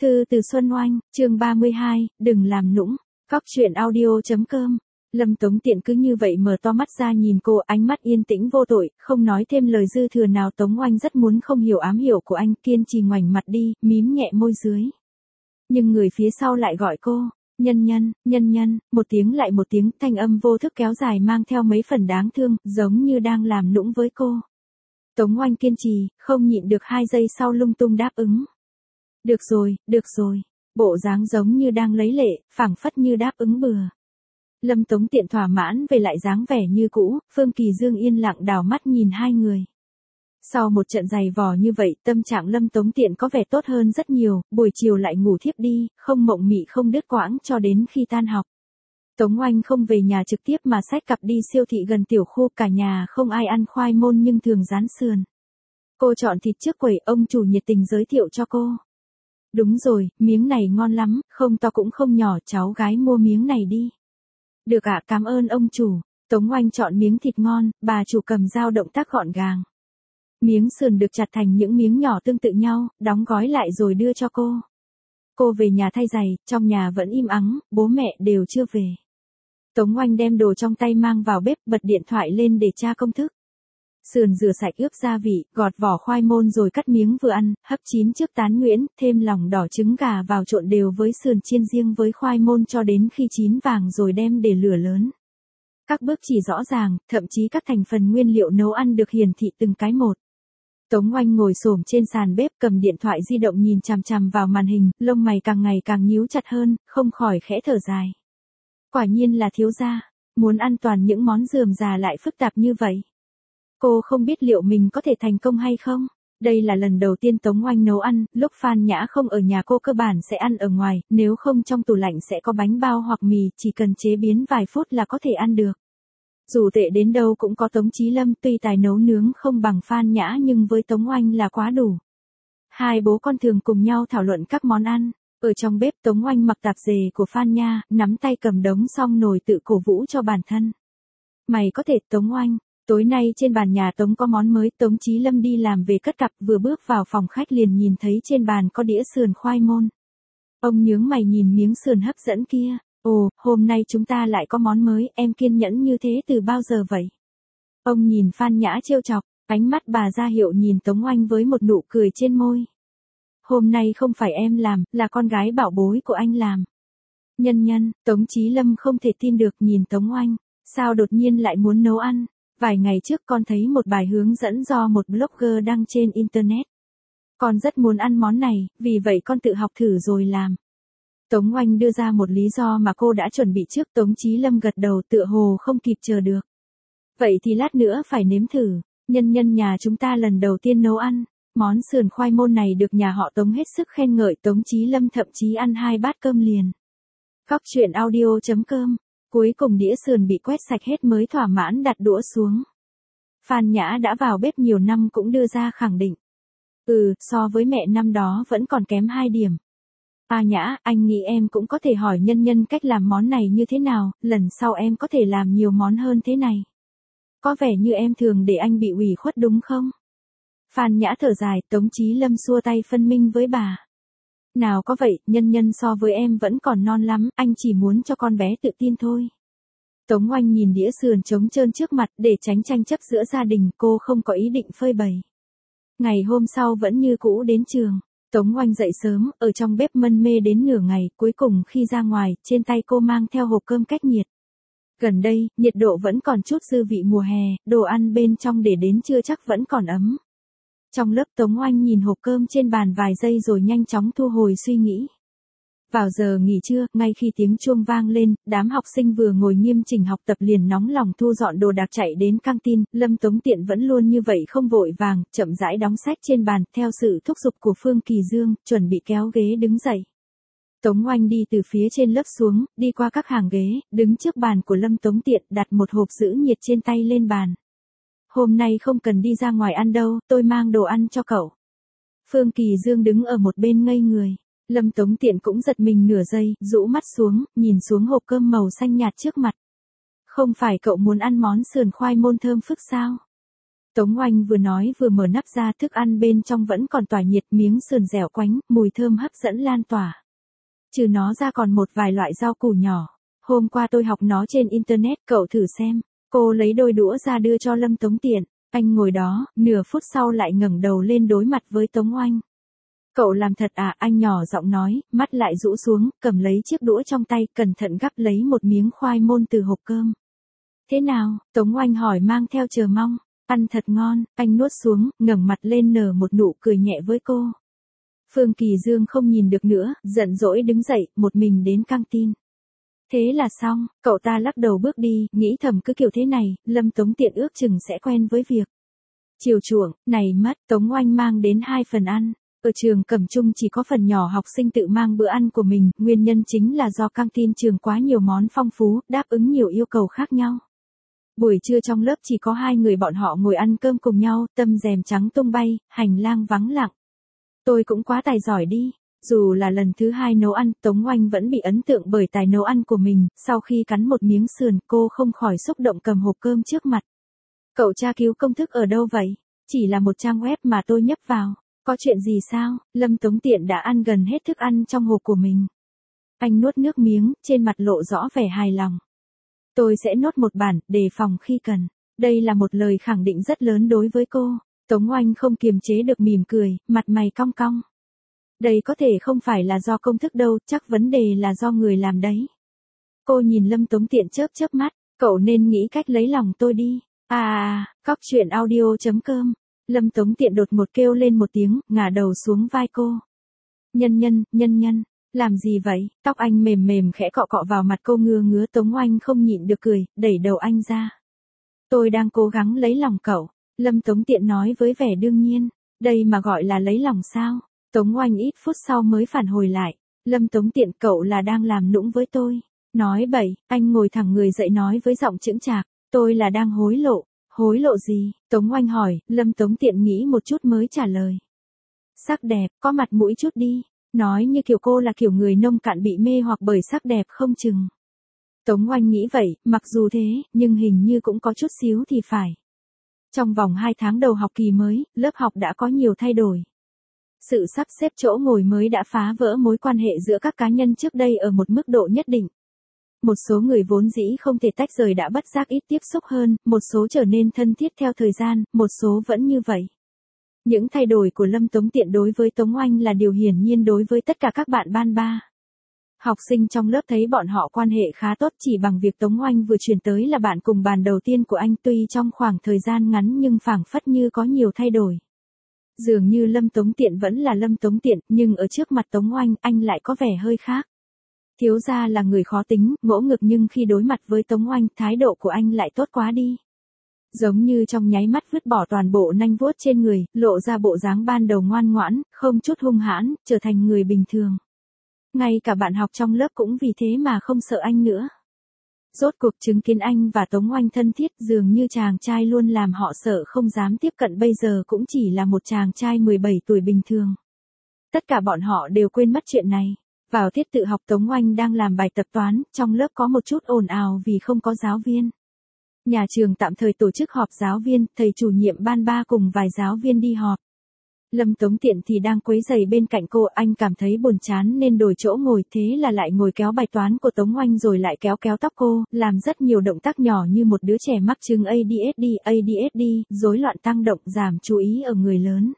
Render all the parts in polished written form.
Thư từ Xuân Oanh, chương 32, đừng làm nũng. Cóc truyện audio.com. Lâm Tống Tiện cứ như vậy mở to mắt ra nhìn cô, ánh mắt yên tĩnh vô tội, không nói thêm lời dư thừa nào. Tống Oanh rất muốn không hiểu ám hiểu của anh, kiên trì ngoảnh mặt đi, mím nhẹ môi dưới. Nhưng người phía sau lại gọi cô, nhân nhân, một tiếng lại một tiếng, thanh âm vô thức kéo dài mang theo mấy phần đáng thương, giống như đang làm nũng với cô. Tống Oanh kiên trì, không nhịn được 2 giây sau lung tung đáp ứng. Được rồi, bộ dáng giống như đang lấy lệ, phảng phất như đáp ứng bừa. Lâm Tống Tiện thỏa mãn về lại dáng vẻ như cũ, Phương Kỳ Dương yên lặng đảo mắt nhìn hai người. Sau một trận giày vò như vậy, tâm trạng Lâm Tống Tiện có vẻ tốt hơn rất nhiều, buổi chiều lại ngủ thiếp đi, không mộng mị không đứt quãng cho đến khi tan học. Tống Oanh không về nhà trực tiếp mà xách cặp đi siêu thị gần tiểu khu, cả nhà không ai ăn khoai môn nhưng thường rán sườn. Cô chọn thịt trước quầy, ông chủ nhiệt tình giới thiệu cho cô. Đúng rồi, miếng này ngon lắm, không to cũng không nhỏ, cháu gái mua miếng này đi. Được ạ, cảm ơn ông chủ. Tống Oanh chọn miếng thịt ngon, bà chủ cầm dao động tác gọn gàng. Miếng sườn được chặt thành những miếng nhỏ tương tự nhau, đóng gói lại rồi đưa cho cô. Cô về nhà thay giày, trong nhà vẫn im ắng, bố mẹ đều chưa về. Tống Oanh đem đồ trong tay mang vào bếp, bật điện thoại lên để tra công thức. Sườn rửa sạch ướp gia vị, gọt vỏ khoai môn rồi cắt miếng vừa ăn, hấp chín trước tán nhuyễn, thêm lòng đỏ trứng gà vào trộn đều với sườn chiên riêng với khoai môn cho đến khi chín vàng rồi đem để lửa lớn. Các bước chỉ rõ ràng, thậm chí các thành phần nguyên liệu nấu ăn được hiển thị từng cái một. Tống Oanh ngồi xổm trên sàn bếp cầm điện thoại di động nhìn chằm chằm vào màn hình, lông mày càng ngày càng nhíu chặt hơn, không khỏi khẽ thở dài. Quả nhiên là thiếu gia, muốn ăn toàn những món rườm rà lại phức tạp như vậy. Cô không biết liệu mình có thể thành công hay không. Đây là lần đầu tiên Tống Oanh nấu ăn, lúc Phan Nhã không ở nhà cô cơ bản sẽ ăn ở ngoài, nếu không trong tủ lạnh sẽ có bánh bao hoặc mì, chỉ cần chế biến vài phút là có thể ăn được. Dù tệ đến đâu cũng có Tống Chí Lâm, tuy tài nấu nướng không bằng Phan Nhã nhưng với Tống Oanh là quá đủ. Hai bố con thường cùng nhau thảo luận các món ăn. Ở trong bếp Tống Oanh mặc tạp dề của Phan Nhã, nắm tay cầm đống xong nồi tự cổ vũ cho bản thân. Mày có thể Tống Oanh. Tối nay trên bàn nhà Tống có món mới, Tống Chí Lâm đi làm về cất cặp vừa bước vào phòng khách liền nhìn thấy trên bàn có đĩa sườn khoai môn. Ông nhướng mày nhìn miếng sườn hấp dẫn kia. Ồ, hôm nay chúng ta lại có món mới, em kiên nhẫn như thế từ bao giờ vậy? Ông nhìn Phan Nhã trêu chọc, ánh mắt bà ra hiệu nhìn Tống Oanh với một nụ cười trên môi. Hôm nay không phải em làm, là con gái bảo bối của anh làm. Nhân, Tống Chí Lâm không thể tin được nhìn Tống Oanh, sao đột nhiên lại muốn nấu ăn? Vài ngày trước con thấy một bài hướng dẫn do một blogger đăng trên Internet. Con rất muốn ăn món này, vì vậy con tự học thử rồi làm. Tống Oanh đưa ra một lý do mà cô đã chuẩn bị trước. Tống Chí Lâm gật đầu tựa hồ không kịp chờ được. Vậy thì lát nữa phải nếm thử. Nhân nhà chúng ta lần đầu tiên nấu ăn. Món sườn khoai môn này được nhà họ Tống hết sức khen ngợi. Tống Chí Lâm thậm chí ăn 2 bát cơm liền. Cóc truyện audio.com. Cuối cùng đĩa sườn bị quét sạch hết mới thỏa mãn đặt đũa xuống. Phan Nhã đã vào bếp nhiều năm cũng đưa ra khẳng định. So với mẹ năm đó vẫn còn kém 2 điểm. Nhã, anh nghĩ em cũng có thể hỏi nhân cách làm món này như thế nào, lần sau em có thể làm nhiều món hơn thế này. Có vẻ như em thường để anh bị ủy khuất đúng không? Phan Nhã thở dài, Tống Chí Lâm xua tay phân minh với bà. Nào có vậy, nhân so với em vẫn còn non lắm, anh chỉ muốn cho con bé tự tin thôi. Tống Oanh nhìn đĩa sườn trống trơn trước mặt, để tránh tranh chấp giữa gia đình, cô không có ý định phơi bày. Ngày hôm sau vẫn như cũ đến trường. Tống Oanh dậy sớm, ở trong bếp mân mê đến nửa ngày, cuối cùng khi ra ngoài, trên tay cô mang theo hộp cơm cách nhiệt. Gần đây, nhiệt độ vẫn còn chút dư vị mùa hè, đồ ăn bên trong để đến trưa chắc vẫn còn ấm. Trong lớp Tống Oanh nhìn hộp cơm trên bàn vài giây rồi nhanh chóng thu hồi suy nghĩ. Vào giờ nghỉ trưa, ngay khi tiếng chuông vang lên, đám học sinh vừa ngồi nghiêm chỉnh học tập liền nóng lòng thu dọn đồ đạc chạy đến căng tin. Lâm Tống Tiện vẫn luôn như vậy không vội vàng, chậm rãi đóng sách trên bàn, theo sự thúc giục của Phương Kỳ Dương, chuẩn bị kéo ghế đứng dậy. Tống Oanh đi từ phía trên lớp xuống, đi qua các hàng ghế, đứng trước bàn của Lâm Tống Tiện, đặt một hộp giữ nhiệt trên tay lên bàn. Hôm nay không cần đi ra ngoài ăn đâu, tôi mang đồ ăn cho cậu. Phương Kỳ Dương đứng ở một bên ngây người. Lâm Tống Tiện cũng giật mình nửa giây, rũ mắt xuống, nhìn xuống hộp cơm màu xanh nhạt trước mặt. Không phải cậu muốn ăn món sườn khoai môn thơm phức sao? Tống Oanh vừa nói vừa mở nắp ra, thức ăn bên trong vẫn còn tỏa nhiệt, miếng sườn dẻo quánh, mùi thơm hấp dẫn lan tỏa. Trừ nó ra còn một vài loại rau củ nhỏ. Hôm qua tôi học nó trên internet, cậu thử xem. Cô lấy đôi đũa ra đưa cho Lâm Tống Tiện. Anh ngồi đó, nửa phút sau lại ngẩng đầu lên đối mặt với Tống Oanh. Cậu làm thật à, anh nhỏ giọng nói, mắt lại rũ xuống, cầm lấy chiếc đũa trong tay, cẩn thận gắp lấy một miếng khoai môn từ hộp cơm. Thế nào? Tống Oanh hỏi mang theo chờ mong. Ăn thật ngon, anh nuốt xuống, ngẩng mặt lên nở một nụ cười nhẹ với cô. Phương Kỳ Dương không nhìn được nữa, giận dỗi đứng dậy, một mình đến căng tin. Thế là xong, cậu ta lắc đầu bước đi, nghĩ thầm cứ kiểu thế này, Lâm Tống Tiện ước chừng sẽ quen với việc chiều chuộng, này mất, Tống Oanh mang đến 2 phần ăn. Ở trường Cẩm Trung chỉ có phần nhỏ học sinh tự mang bữa ăn của mình, nguyên nhân chính là do căng tin trường quá nhiều món phong phú, đáp ứng nhiều yêu cầu khác nhau. Buổi trưa trong lớp chỉ có 2 người bọn họ ngồi ăn cơm cùng nhau, tấm rèm trắng tung bay, hành lang vắng lặng. Tôi cũng quá tài giỏi đi. Dù là lần thứ 2 nấu ăn, Tống Oanh vẫn bị ấn tượng bởi tài nấu ăn của mình, sau khi cắn một miếng sườn, cô không khỏi xúc động cầm hộp cơm trước mặt. Cậu tra cứu công thức ở đâu vậy? Chỉ là một trang web mà tôi nhấp vào. Có chuyện gì sao? Lâm Tống Tiện đã ăn gần hết thức ăn trong hộp của mình. Anh nuốt nước miếng, trên mặt lộ rõ vẻ hài lòng. Tôi sẽ nốt một bản, đề phòng khi cần. Đây là một lời khẳng định rất lớn đối với cô. Tống Oanh không kiềm chế được mỉm cười, mặt mày cong cong. Đây có thể không phải là do công thức đâu, chắc vấn đề là do người làm đấy. Cô nhìn Lâm Tống Tiện chớp chớp mắt, cậu nên nghĩ cách lấy lòng tôi đi. Cóc truyện audio.com. Lâm Tống Tiện đột ngột kêu lên một tiếng, ngả đầu xuống vai cô. Nhân, làm gì vậy? Tóc anh mềm mềm khẽ cọ cọ vào mặt cô, ngứa ngứa. Tống Oanh không nhịn được cười, đẩy đầu anh ra. Tôi đang cố gắng lấy lòng cậu, Lâm Tống Tiện nói với vẻ đương nhiên. Đây mà gọi là lấy lòng sao? Tống Oanh ít phút sau mới phản hồi lại. Lâm Tống Tiện, cậu là đang làm nũng với tôi. Nói bậy, anh ngồi thẳng người dậy nói với giọng chững chạc. Tôi là đang hối lộ. Hối lộ gì? Tống Oanh hỏi, Lâm Tống Tiện nghĩ một chút mới trả lời. Sắc đẹp, có mặt mũi chút đi. Nói như kiểu cô là kiểu người nông cạn bị mê hoặc bởi sắc đẹp không chừng. Tống Oanh nghĩ vậy, mặc dù thế, nhưng hình như cũng có chút xíu thì phải. Trong vòng 2 tháng đầu học kỳ mới, lớp học đã có nhiều thay đổi. Sự sắp xếp chỗ ngồi mới đã phá vỡ mối quan hệ giữa các cá nhân trước đây ở một mức độ nhất định. Một số người vốn dĩ không thể tách rời đã bất giác ít tiếp xúc hơn, một số trở nên thân thiết theo thời gian, một số vẫn như vậy. Những thay đổi của Lâm Tống Tiện đối với Tống Oanh là điều hiển nhiên đối với tất cả các bạn ban ba. Học sinh trong lớp thấy bọn họ quan hệ khá tốt chỉ bằng việc Tống Oanh vừa chuyển tới là bạn cùng bàn đầu tiên của anh, tuy trong khoảng thời gian ngắn nhưng phảng phất như có nhiều thay đổi. Dường như Lâm Tống Tiện vẫn là Lâm Tống Tiện, nhưng ở trước mặt Tống Oanh, anh lại có vẻ hơi khác. Thiếu gia là người khó tính, ngỗ ngực, nhưng khi đối mặt với Tống Oanh, thái độ của anh lại tốt quá đi. Giống như trong nháy mắt vứt bỏ toàn bộ nanh vuốt trên người, lộ ra bộ dáng ban đầu ngoan ngoãn, không chút hung hãn, trở thành người bình thường. Ngay cả bạn học trong lớp cũng vì thế mà không sợ anh nữa. Rốt cuộc chứng kiến anh và Tống Oanh thân thiết, dường như chàng trai luôn làm họ sợ không dám tiếp cận bây giờ cũng chỉ là một chàng trai 17 tuổi bình thường. Tất cả bọn họ đều quên mất chuyện này. Vào tiết tự học, Tống Oanh đang làm bài tập toán, trong lớp có một chút ồn ào vì không có giáo viên. Nhà trường tạm thời tổ chức họp giáo viên, thầy chủ nhiệm ban ba cùng vài giáo viên đi họp. Lâm Tống Tiện thì đang quấy giày bên cạnh cô, anh cảm thấy buồn chán nên đổi chỗ ngồi, thế là lại ngồi kéo bài toán của Tống Oanh rồi lại kéo kéo tóc cô, làm rất nhiều động tác nhỏ như một đứa trẻ mắc chứng ADHD, rối loạn tăng động giảm chú ý ở người lớn.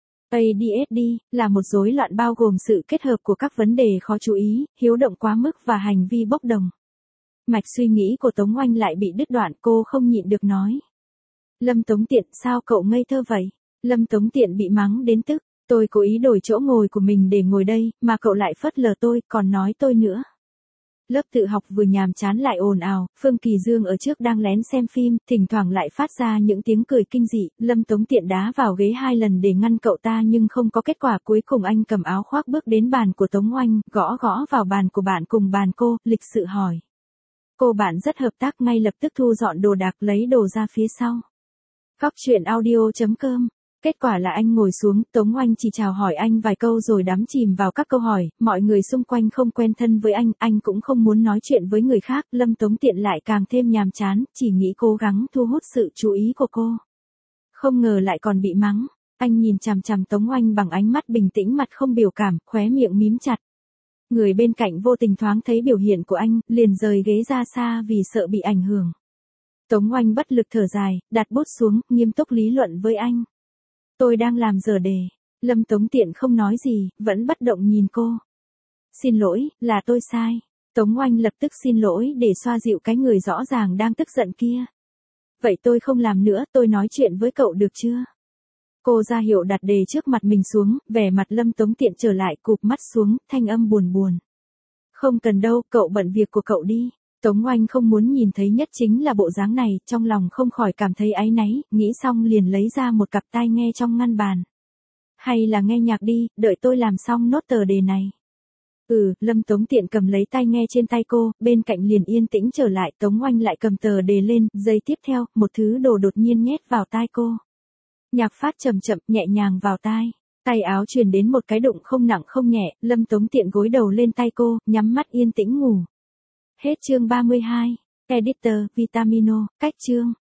ADHD là một rối loạn bao gồm sự kết hợp của các vấn đề khó chú ý, hiếu động quá mức và hành vi bốc đồng. Mạch suy nghĩ của Tống Oanh lại bị đứt đoạn, cô không nhịn được nói. Lâm Tống Tiện, sao cậu ngây thơ vậy? Lâm Tống Tiện bị mắng đến tức, tôi cố ý đổi chỗ ngồi của mình để ngồi đây, mà cậu lại phớt lờ tôi, còn nói tôi nữa. Lớp tự học vừa nhàm chán lại ồn ào, Phương Kỳ Dương ở trước đang lén xem phim, thỉnh thoảng lại phát ra những tiếng cười kinh dị, Lâm Tống Tiện đá vào ghế 2 lần để ngăn cậu ta nhưng không có kết quả, cuối cùng anh cầm áo khoác bước đến bàn của Tống Oanh, gõ gõ vào bàn của bạn cùng bàn cô, lịch sự hỏi. Cô bạn rất hợp tác, ngay lập tức thu dọn đồ đạc lấy đồ ra phía sau. Cóc truyện audio.com. Kết quả là anh ngồi xuống, Tống Oanh chỉ chào hỏi anh vài câu rồi đắm chìm vào các câu hỏi, mọi người xung quanh không quen thân với anh cũng không muốn nói chuyện với người khác, Lâm Tống Tiện lại càng thêm nhàm chán, chỉ nghĩ cố gắng thu hút sự chú ý của cô. Không ngờ lại còn bị mắng. Anh nhìn chằm chằm Tống Oanh bằng ánh mắt bình tĩnh, mặt không biểu cảm, khóe miệng mím chặt. Người bên cạnh vô tình thoáng thấy biểu hiện của anh, liền rời ghế ra xa vì sợ bị ảnh hưởng. Tống Oanh bất lực thở dài, đặt bút xuống, nghiêm túc lý luận với anh. Tôi đang làm giờ đề. Lâm Tống Tiện không nói gì, vẫn bất động nhìn cô. Xin lỗi, là tôi sai. Tống Oanh lập tức xin lỗi để xoa dịu cái người rõ ràng đang tức giận kia. Vậy tôi không làm nữa, tôi nói chuyện với cậu được chưa? Cô ra hiệu đặt đề trước mặt mình xuống, vẻ mặt Lâm Tống Tiện trở lại, cụp mắt xuống, thanh âm buồn buồn. Không cần đâu, cậu bận việc của cậu đi. Tống Oanh không muốn nhìn thấy nhất chính là bộ dáng này, trong lòng không khỏi cảm thấy áy náy, nghĩ xong liền lấy ra một cặp tai nghe trong ngăn bàn. Hay là nghe nhạc đi, đợi tôi làm xong nốt tờ đề này. Lâm Tống Tiện cầm lấy tai nghe trên tay cô, bên cạnh liền yên tĩnh trở lại. Tống Oanh lại cầm tờ đề lên, giây tiếp theo, một thứ đồ đột nhiên nhét vào tai cô. Nhạc phát chậm chậm, nhẹ nhàng vào tai. Tay áo truyền đến một cái đụng không nặng không nhẹ, Lâm Tống Tiện gối đầu lên tay cô, nhắm mắt yên tĩnh ngủ. Hết chương 32. Editor, Vitamino, cách chương.